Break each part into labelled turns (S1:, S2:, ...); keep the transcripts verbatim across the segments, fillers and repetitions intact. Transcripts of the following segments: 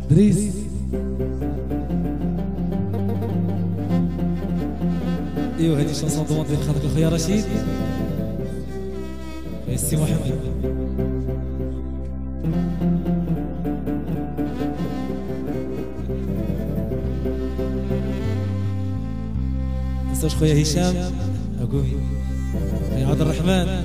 S1: دريس ايوا هادي شانسون دوموندي خاطرك اخويا رشيد خويا السي محمد منساوش خويا هشام اقومي خويا عبد الرحمن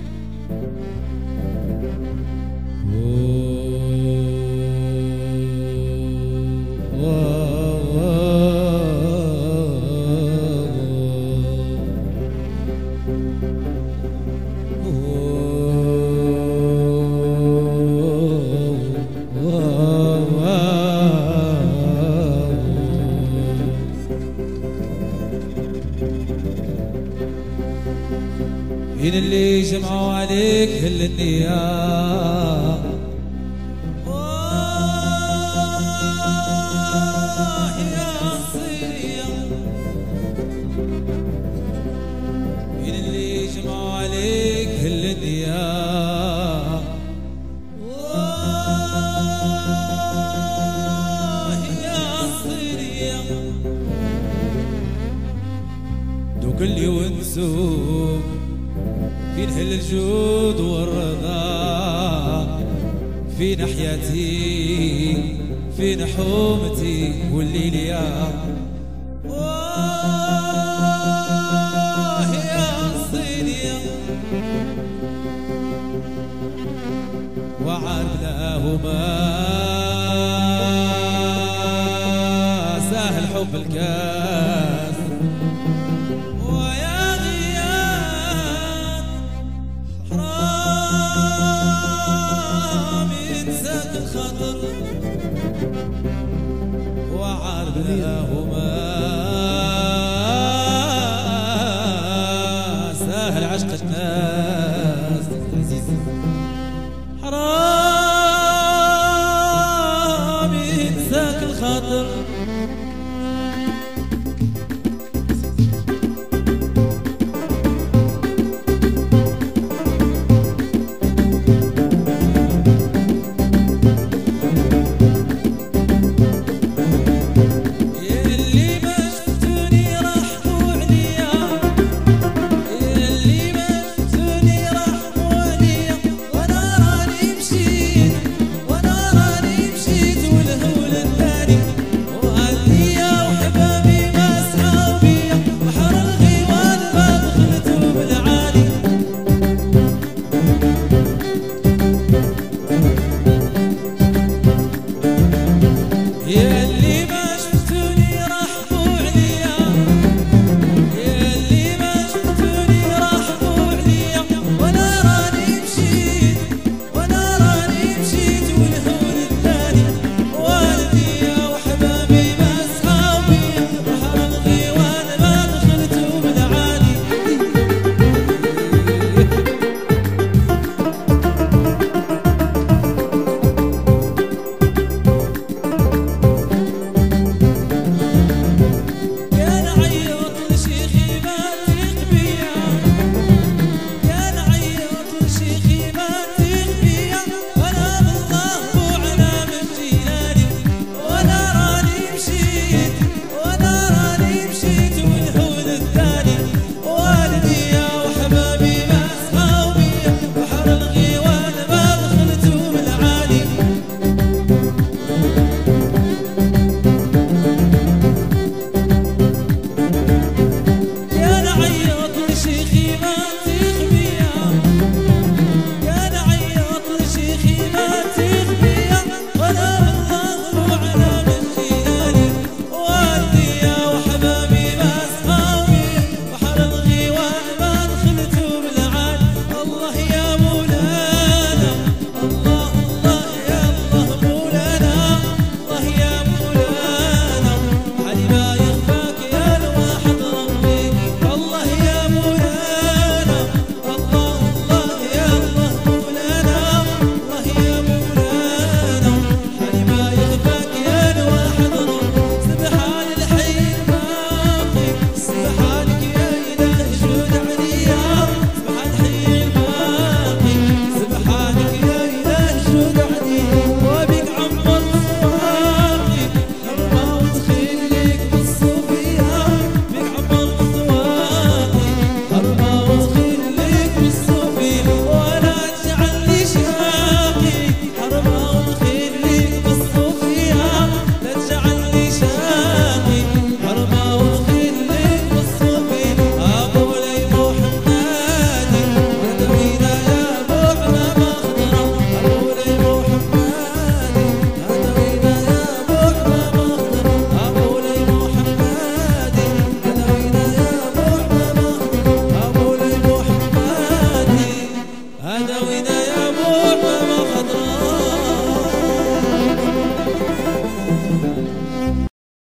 S1: مين اللي جمعوا عليك هل النيام يا صيرية مين اللي جمعوا عليك هل النيام يا صيرية دوك اللي ونسوك فين هل الجود والرضا فين حياتي فين حومتي والليل يا واه يا صينية وعارف لهما سهل حب الكاس ويا غياب حرام ينساك الخاطر وعارف لهما سهل عشق الناس حرام ينساك الخاطر